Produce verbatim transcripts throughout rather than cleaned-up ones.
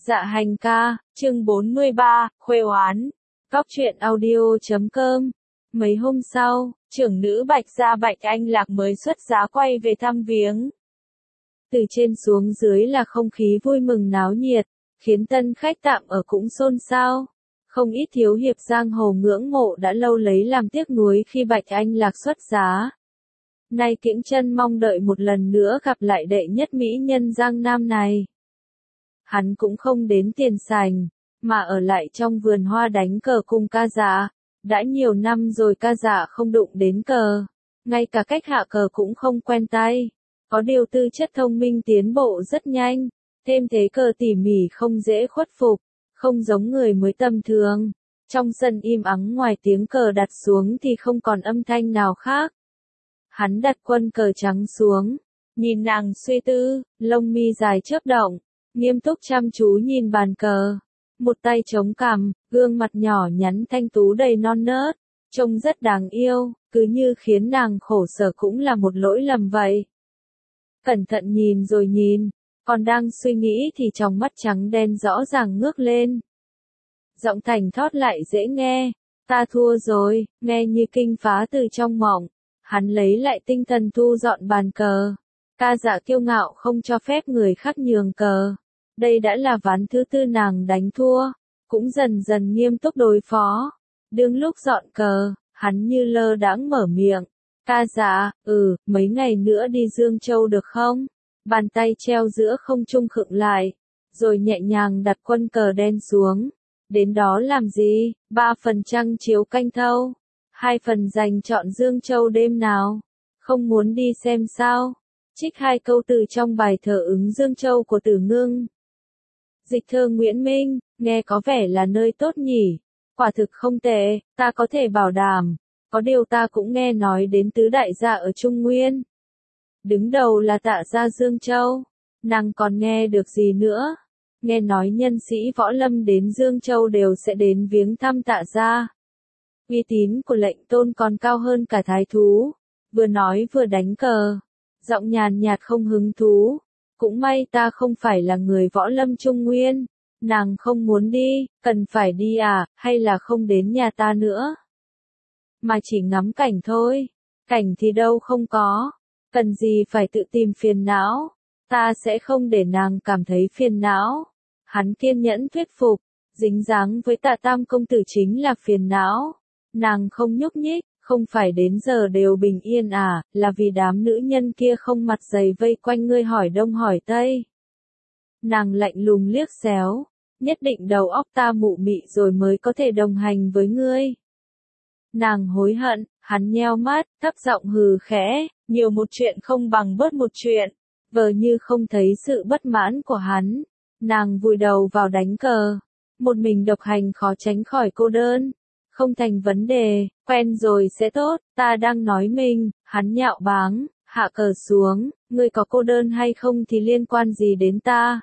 Dạ hành ca, chương bốn mươi ba, khuê oán. Góc truyện audio chấm com. Mấy hôm sau, trưởng nữ Bạch gia Bạch Anh Lạc mới xuất giá quay về thăm viếng. Từ trên xuống dưới là không khí vui mừng náo nhiệt, khiến tân khách tạm ở cũng xôn xao. Không ít thiếu hiệp giang hồ ngưỡng mộ đã lâu lấy làm tiếc nuối khi Bạch Anh Lạc xuất giá. Nay kiễng chân mong đợi một lần nữa gặp lại đệ nhất mỹ nhân Giang Nam này. Hắn cũng không đến tiền sành, mà ở lại trong vườn hoa đánh cờ cùng ca dạ. Đã nhiều năm rồi ca dạ không đụng đến cờ, ngay cả cách hạ cờ cũng không quen tay. Có điều tư chất thông minh tiến bộ rất nhanh, thêm thế cờ tỉ mỉ không dễ khuất phục, không giống người mới tầm thường. Trong sân im ắng ngoài tiếng cờ đặt xuống thì không còn âm thanh nào khác. Hắn đặt quân cờ trắng xuống, nhìn nàng suy tư, lông mi dài chớp động, nghiêm túc chăm chú nhìn bàn cờ. Một tay chống cằm, gương mặt nhỏ nhắn thanh tú đầy non nớt, trông rất đáng yêu, cứ như khiến nàng khổ sở cũng là một lỗi lầm vậy. Cẩn thận nhìn rồi nhìn, còn đang suy nghĩ thì trong mắt trắng đen rõ ràng ngước lên. Giọng thành thót lại dễ nghe, ta thua rồi, nghe như kinh phá từ trong mộng. Hắn lấy lại tinh thần thu dọn bàn cờ. Ca dạ kiêu ngạo không cho phép người khác nhường cờ. Đây đã là ván thứ tư nàng đánh thua, cũng dần dần nghiêm túc đối phó. Đương lúc dọn cờ, hắn như lơ đãng mở miệng. Ca dạ, ừ, mấy ngày nữa đi Dương Châu được không? Bàn tay treo giữa không trung khựng lại, rồi nhẹ nhàng đặt quân cờ đen xuống. Đến đó làm gì? Ba phần trăng chiếu canh thâu, hai phần dành chọn Dương Châu đêm nào. Không muốn đi xem sao? Trích hai câu từ trong bài thơ ứng Dương Châu của Tử Ngưng. Dịch thơ Nguyễn Minh, nghe có vẻ là nơi tốt nhỉ. Quả thực không tệ, ta có thể bảo đảm. Có điều ta cũng nghe nói đến tứ đại gia ở Trung Nguyên. Đứng đầu là Tạ gia Dương Châu. Nàng còn nghe được gì nữa? Nghe nói nhân sĩ võ lâm đến Dương Châu đều sẽ đến viếng thăm Tạ gia. Uy tín của lệnh tôn còn cao hơn cả thái thú. Vừa nói vừa đánh cờ. Giọng nhàn nhạt không hứng thú. Cũng may ta không phải là người võ lâm Trung Nguyên. Nàng không muốn đi, cần phải đi à, hay là không đến nhà ta nữa? Mà chỉ ngắm cảnh thôi. Cảnh thì đâu không có. Cần gì phải tự tìm phiền não. Ta sẽ không để nàng cảm thấy phiền não. Hắn kiên nhẫn thuyết phục. Dính dáng với Tạ Tam công tử chính là phiền não. Nàng không nhúc nhích. Không phải đến giờ đều bình yên à, là vì đám nữ nhân kia không mặt dày vây quanh ngươi hỏi đông hỏi tây. Nàng lạnh lùng liếc xéo, nhất định đầu óc ta mụ mị rồi mới có thể đồng hành với ngươi. Nàng hối hận, hắn nheo mắt, thấp giọng hừ khẽ, nhiều một chuyện không bằng bớt một chuyện, vờ như không thấy sự bất mãn của hắn. Nàng vùi đầu vào đánh cờ, một mình độc hành khó tránh khỏi cô đơn. Không thành vấn đề, quen rồi sẽ tốt, ta đang nói mình, hắn nhạo báng, hạ cờ xuống, ngươi có cô đơn hay không thì liên quan gì đến ta.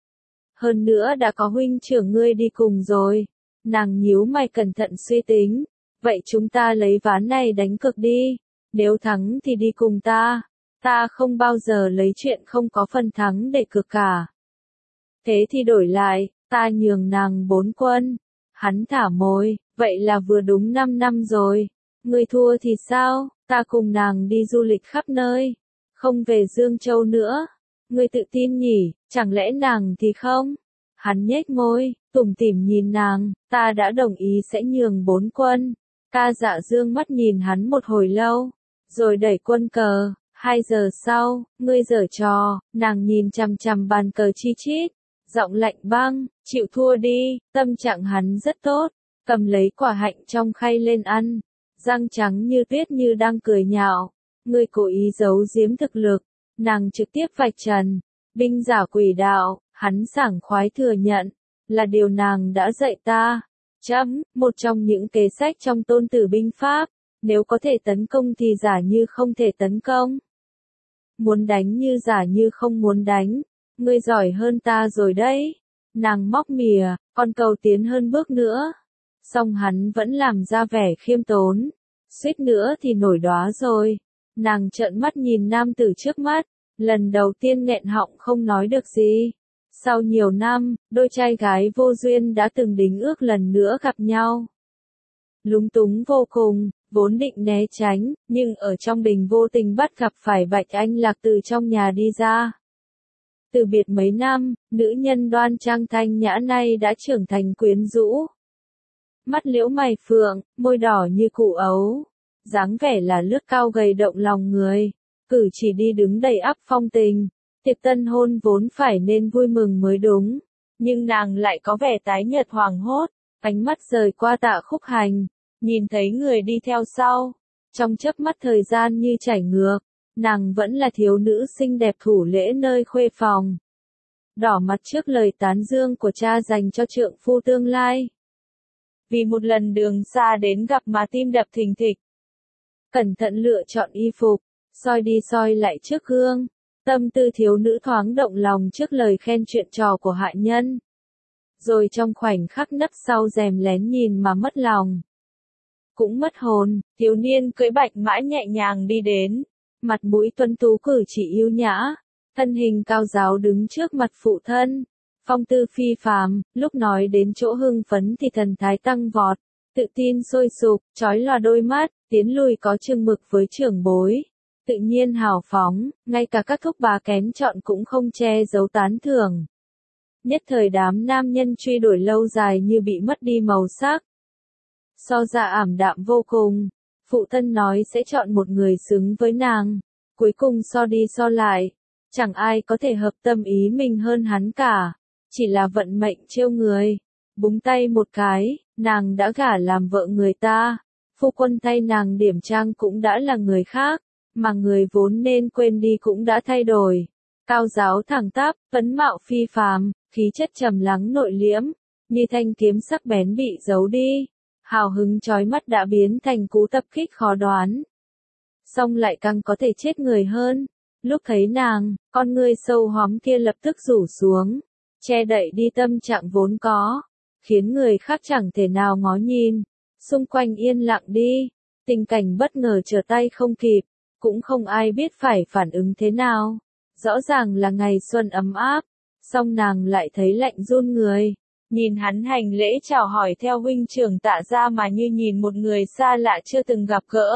Hơn nữa đã có huynh trưởng ngươi đi cùng rồi, nàng nhíu mày cẩn thận suy tính, vậy chúng ta lấy ván này đánh cược đi, nếu thắng thì đi cùng ta, ta không bao giờ lấy chuyện không có phần thắng để cược cả. Thế thì đổi lại, ta nhường nàng bốn quân, hắn thả môi. Vậy là vừa đúng năm năm rồi. Ngươi thua thì sao? Ta cùng nàng đi du lịch khắp nơi. Không về Dương Châu nữa. Ngươi tự tin nhỉ? Chẳng lẽ nàng thì không? Hắn nhếch môi, tủm tỉm nhìn nàng. Ta đã đồng ý sẽ nhường bốn quân. Ca dạ dương mắt nhìn hắn một hồi lâu. Rồi đẩy quân cờ. Hai giờ sau, ngươi giở trò. Nàng nhìn chằm chằm bàn cờ chi chít. Giọng lạnh băng, chịu thua đi. Tâm trạng hắn rất tốt. Cầm lấy quả hạnh trong khay lên ăn, răng trắng như tuyết như đang cười nhạo. Ngươi cố ý giấu giếm thực lực, nàng trực tiếp vạch trần, binh giả quỷ đạo, hắn sảng khoái thừa nhận, là điều nàng đã dạy ta. Chấm, một trong những kế sách trong Tôn Tử binh pháp, nếu có thể tấn công thì giả như không thể tấn công. Muốn đánh như giả như không muốn đánh, ngươi giỏi hơn ta rồi đấy. Nàng móc mỉa, còn cầu tiến hơn bước nữa. Song hắn vẫn làm ra vẻ khiêm tốn, suýt nữa thì nổi đóa rồi. Nàng trợn mắt nhìn nam tử trước mắt, lần đầu tiên nghẹn họng không nói được gì. Sau nhiều năm, đôi trai gái vô duyên đã từng đính ước lần nữa gặp nhau. Lúng túng vô cùng, vốn định né tránh, nhưng ở trong đình vô tình bắt gặp phải Bạch Anh Lạc từ trong nhà đi ra. Từ biệt mấy năm, nữ nhân đoan trang thanh nhã nay đã trưởng thành quyến rũ. Mắt liễu mày phượng, môi đỏ như củ ấu, dáng vẻ là lướt cao gầy động lòng người, cử chỉ đi đứng đầy ắp phong tình. Tiệc tân hôn vốn phải nên vui mừng mới đúng, nhưng nàng lại có vẻ tái nhợt hoảng hốt, ánh mắt rời qua Tạ Khúc Hành, nhìn thấy người đi theo sau, trong chớp mắt thời gian như chảy ngược, nàng vẫn là thiếu nữ xinh đẹp thủ lễ nơi khuê phòng. Đỏ mặt trước lời tán dương của cha dành cho trượng phu tương lai. Vì một lần đường xa đến gặp mà tim đập thình thịch. Cẩn thận lựa chọn y phục, soi đi soi lại trước gương. Tâm tư thiếu nữ thoáng động lòng trước lời khen chuyện trò của hạ nhân. Rồi trong khoảnh khắc nấp sau rèm lén nhìn mà mất lòng. Cũng mất hồn, thiếu niên cưỡi bạch mã nhẹ nhàng đi đến. Mặt mũi tuấn tú cử chỉ yêu nhã. Thân hình cao giáo đứng trước mặt phụ thân. Phong tư phi phàm, lúc nói đến chỗ hưng phấn thì thần thái tăng vọt. Tự tin sôi sục, chói lòa đôi mắt, tiến lùi có chừng mực với trưởng bối. Tự nhiên hào phóng, ngay cả các thúc bà kén chọn cũng không che giấu tán thưởng. Nhất thời đám nam nhân truy đuổi lâu dài như bị mất đi màu sắc. So ra ảm đạm vô cùng, phụ thân nói sẽ chọn một người xứng với nàng. Cuối cùng so đi so lại, chẳng ai có thể hợp tâm ý mình hơn hắn cả. Chỉ là vận mệnh trêu người. Búng tay một cái, nàng đã gả làm vợ người ta. Phu quân thay nàng điểm trang cũng đã là người khác. Mà người vốn nên quên đi cũng đã thay đổi. Cao giáo thẳng tắp, phấn mạo phi phàm, khí chất trầm lắng nội liễm, như thanh kiếm sắc bén bị giấu đi. Hào hứng chói mắt đã biến thành cú tập kích khó đoán. Xong lại càng có thể chết người hơn. Lúc thấy nàng, con ngươi sâu hóm kia lập tức rủ xuống, che đậy đi tâm trạng vốn có, khiến người khác chẳng thể nào ngó nhìn. Xung quanh yên lặng đi, tình cảnh bất ngờ trở tay không kịp. Cũng không ai biết phải phản ứng thế nào. Rõ ràng là ngày xuân ấm áp, song nàng lại thấy lạnh run người. Nhìn hắn hành lễ chào hỏi theo huynh trưởng Tạ gia mà như nhìn một người xa lạ chưa từng gặp gỡ.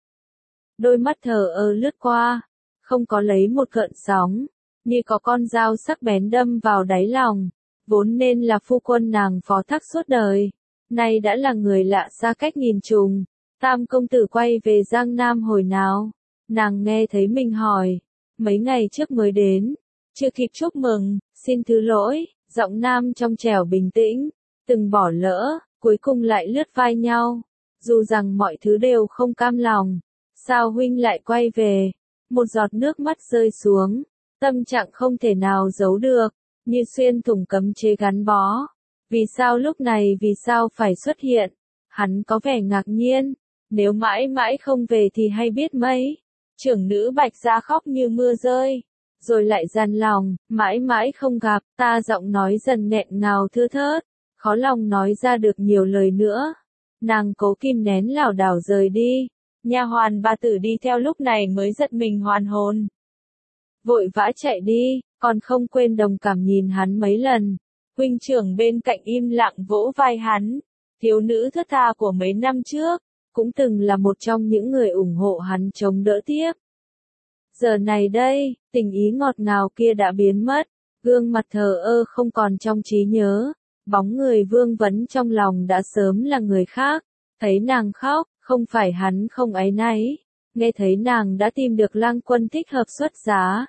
Đôi mắt thờ ơ lướt qua, không có lấy một gợn sóng, như có con dao sắc bén đâm vào đáy lòng. Vốn nên là phu quân nàng phó thác suốt đời, nay đã là người lạ xa cách nghìn trùng. Tam công tử quay về Giang Nam hồi nào? Nàng nghe thấy mình hỏi, mấy ngày trước mới đến, chưa kịp chúc mừng, xin thứ lỗi, giọng nam trong trẻo bình tĩnh, từng bỏ lỡ, cuối cùng lại lướt vai nhau, dù rằng mọi thứ đều không cam lòng, sao huynh lại quay về, một giọt nước mắt rơi xuống, tâm trạng không thể nào giấu được, như xuyên thủng cấm chế gắn bó, vì sao lúc này vì sao phải xuất hiện, hắn có vẻ ngạc nhiên, nếu mãi mãi không về thì hay biết mấy. Trưởng nữ Bạch Gia khóc như mưa rơi, rồi lại dằn lòng, mãi mãi không gặp, ta giọng nói dần nghẹn ngào thưa thớt, khó lòng nói ra được nhiều lời nữa. Nàng cố kìm nén lảo đảo rời đi, nha hoàn bà tử đi theo lúc này mới giật mình hoàn hồn. Vội vã chạy đi, còn không quên đồng cảm nhìn hắn mấy lần. Huynh trưởng bên cạnh im lặng vỗ vai hắn, thiếu nữ thướt tha của mấy năm trước. Cũng từng là một trong những người ủng hộ hắn chống đỡ tiếp. Giờ này đây, tình ý ngọt ngào kia đã biến mất, gương mặt thờ ơ không còn trong trí nhớ, bóng người vương vấn trong lòng đã sớm là người khác, thấy nàng khóc, không phải hắn không áy náy, nghe thấy nàng đã tìm được lang quân thích hợp xuất giá.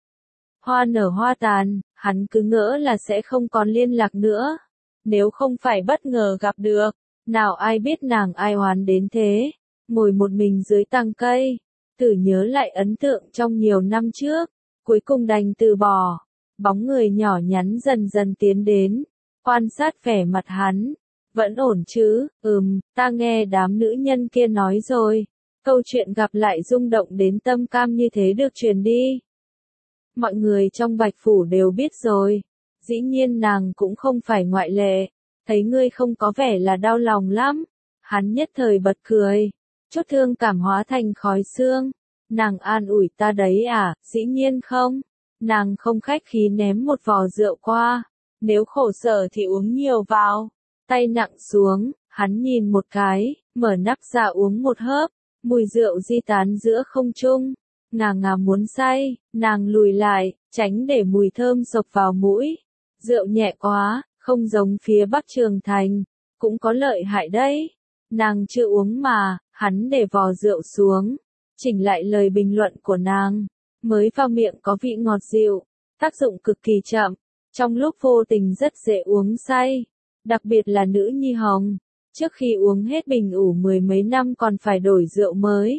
Hoa nở hoa tàn, hắn cứ ngỡ là sẽ không còn liên lạc nữa, nếu không phải bất ngờ gặp được. Nào ai biết nàng ai oán đến thế, ngồi một mình dưới tàng cây, Tử nhớ lại ấn tượng trong nhiều năm trước, cuối cùng đành từ bỏ, bóng người nhỏ nhắn dần dần tiến đến, quan sát vẻ mặt hắn, vẫn ổn chứ, ừm, ta nghe đám nữ nhân kia nói rồi, câu chuyện gặp lại rung động đến tâm cam như thế được truyền đi. Mọi người trong Bạch Phủ đều biết rồi, dĩ nhiên nàng cũng không phải ngoại lệ. Thấy ngươi không có vẻ là đau lòng lắm. Hắn nhất thời bật cười. Chốt thương cảm hóa thành khói xương. Nàng an ủi ta đấy à, dĩ nhiên không. Nàng không khách khí ném một vò rượu qua. Nếu khổ sở thì uống nhiều vào. Tay nặng xuống, hắn nhìn một cái, mở nắp ra uống một hớp. Mùi rượu di tán giữa không trung. Ngà ngà muốn say, nàng lùi lại, tránh để mùi thơm sộc vào mũi. Rượu nhẹ quá, không giống phía Bắc Trường Thành. Cũng có lợi hại đấy. Nàng chưa uống mà, hắn để vò rượu xuống. Chỉnh lại lời bình luận của nàng. Mới vào miệng có vị ngọt dịu. Tác dụng cực kỳ chậm. Trong lúc vô tình rất dễ uống say. Đặc biệt là nữ nhi hồng. Trước khi uống hết bình ủ mười mấy năm còn phải đổi rượu mới.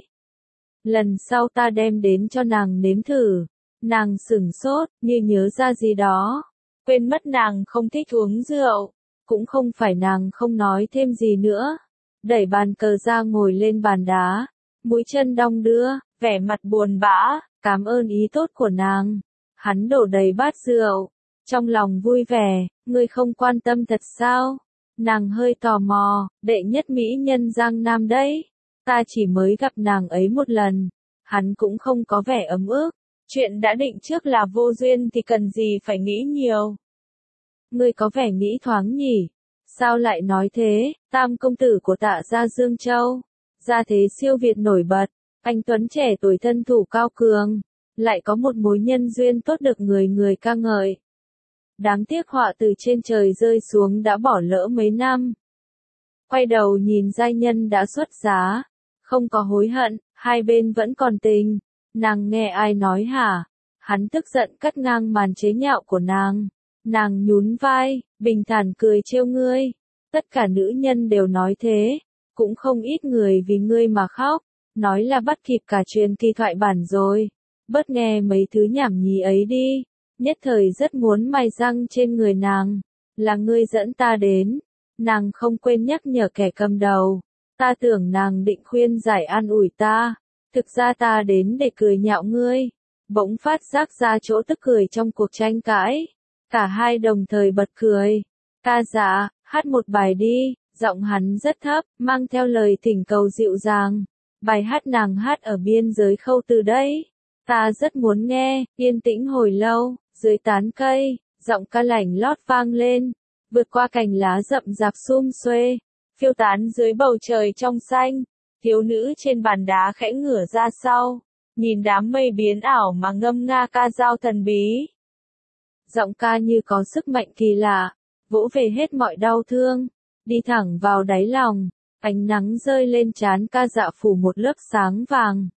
Lần sau ta đem đến cho nàng nếm thử. Nàng sửng sốt, như nhớ ra gì đó. Quên mất nàng không thích uống rượu. Cũng không phải nàng không nói thêm gì nữa. Đẩy bàn cờ ra ngồi lên bàn đá. Mũi chân đong đưa, vẻ mặt buồn bã, cảm ơn ý tốt của nàng. Hắn đổ đầy bát rượu. Trong lòng vui vẻ, ngươi không quan tâm thật sao? Nàng hơi tò mò, đệ nhất mỹ nhân Giang Nam đấy. Ta chỉ mới gặp nàng ấy một lần. Hắn cũng không có vẻ ấm ức. Chuyện đã định trước là vô duyên thì cần gì phải nghĩ nhiều. Ngươi có vẻ nghĩ thoáng nhỉ? Sao lại nói thế? Tam công tử của Tạ gia Dương Châu. Gia thế siêu việt nổi bật. Anh tuấn trẻ tuổi thân thủ cao cường. Lại có một mối nhân duyên tốt được người người ca ngợi. Đáng tiếc họa từ trên trời rơi xuống đã bỏ lỡ mấy năm. Quay đầu nhìn giai nhân đã xuất giá. Không có hối hận, hai bên vẫn còn tình. Nàng nghe ai nói hả? Hắn tức giận cắt ngang màn chế nhạo của nàng. Nàng nhún vai, bình thản cười trêu ngươi. Tất cả nữ nhân đều nói thế. Cũng không ít người vì ngươi mà khóc. Nói là bắt kịp cả truyền kỳ thoại bản rồi. Bớt nghe mấy thứ nhảm nhí ấy đi. Nhất thời rất muốn mài răng trên người nàng. Là ngươi dẫn ta đến. Nàng không quên nhắc nhở kẻ cầm đầu. Ta tưởng nàng định khuyên giải an ủi ta. Thực ra ta đến để cười nhạo ngươi. Bỗng phát giác ra chỗ tức cười trong cuộc tranh cãi. Cả hai đồng thời bật cười. Ca dạ, hát một bài đi. Giọng hắn rất thấp, mang theo lời thỉnh cầu dịu dàng. Bài hát nàng hát ở biên giới Khâu Từ đấy. Ta rất muốn nghe. Yên tĩnh hồi lâu. Dưới tán cây, giọng ca lảnh lót vang lên. Vượt qua cành lá rậm rạp sum xuê. Phiêu tán dưới bầu trời trong xanh. Thiếu nữ trên bàn đá khẽ ngửa ra sau. Nhìn đám mây biến ảo mà ngâm nga ca dao thần bí. Giọng ca như có sức mạnh kỳ lạ. Vỗ về hết mọi đau thương. Đi thẳng vào đáy lòng. Ánh nắng rơi lên trán ca dạ phủ một lớp sáng vàng.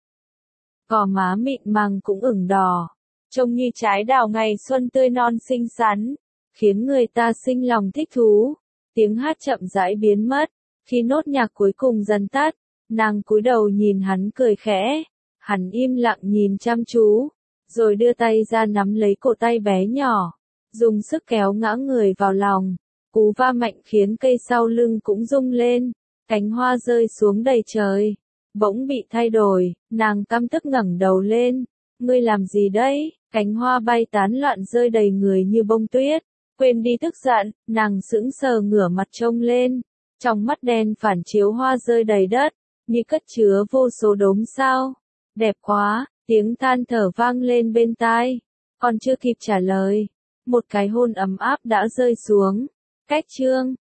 Gò má mịn màng cũng ửng đỏ. Trông như trái đào ngày xuân tươi non xinh xắn. Khiến người ta sinh lòng thích thú. Tiếng hát chậm rãi biến mất. Khi nốt nhạc cuối cùng dần tắt. Nàng cúi đầu nhìn hắn cười khẽ. Hắn im lặng nhìn chăm chú. Rồi đưa tay ra nắm lấy cổ tay bé nhỏ. Dùng sức kéo ngã người vào lòng. Cú va mạnh khiến cây sau lưng cũng rung lên. Cánh hoa rơi xuống đầy trời. Bỗng bị thay đổi. Nàng căm tức ngẩng đầu lên. Ngươi làm gì đấy? Cánh hoa bay tán loạn rơi đầy người như bông tuyết. Quên đi tức giận, nàng sững sờ ngửa mặt trông lên. Trong mắt đen phản chiếu hoa rơi đầy đất. Như cất chứa vô số đốm sao. Đẹp quá, tiếng than thở vang lên bên tai. Còn chưa kịp trả lời. Một cái hôn ấm áp đã rơi xuống. Cách chương.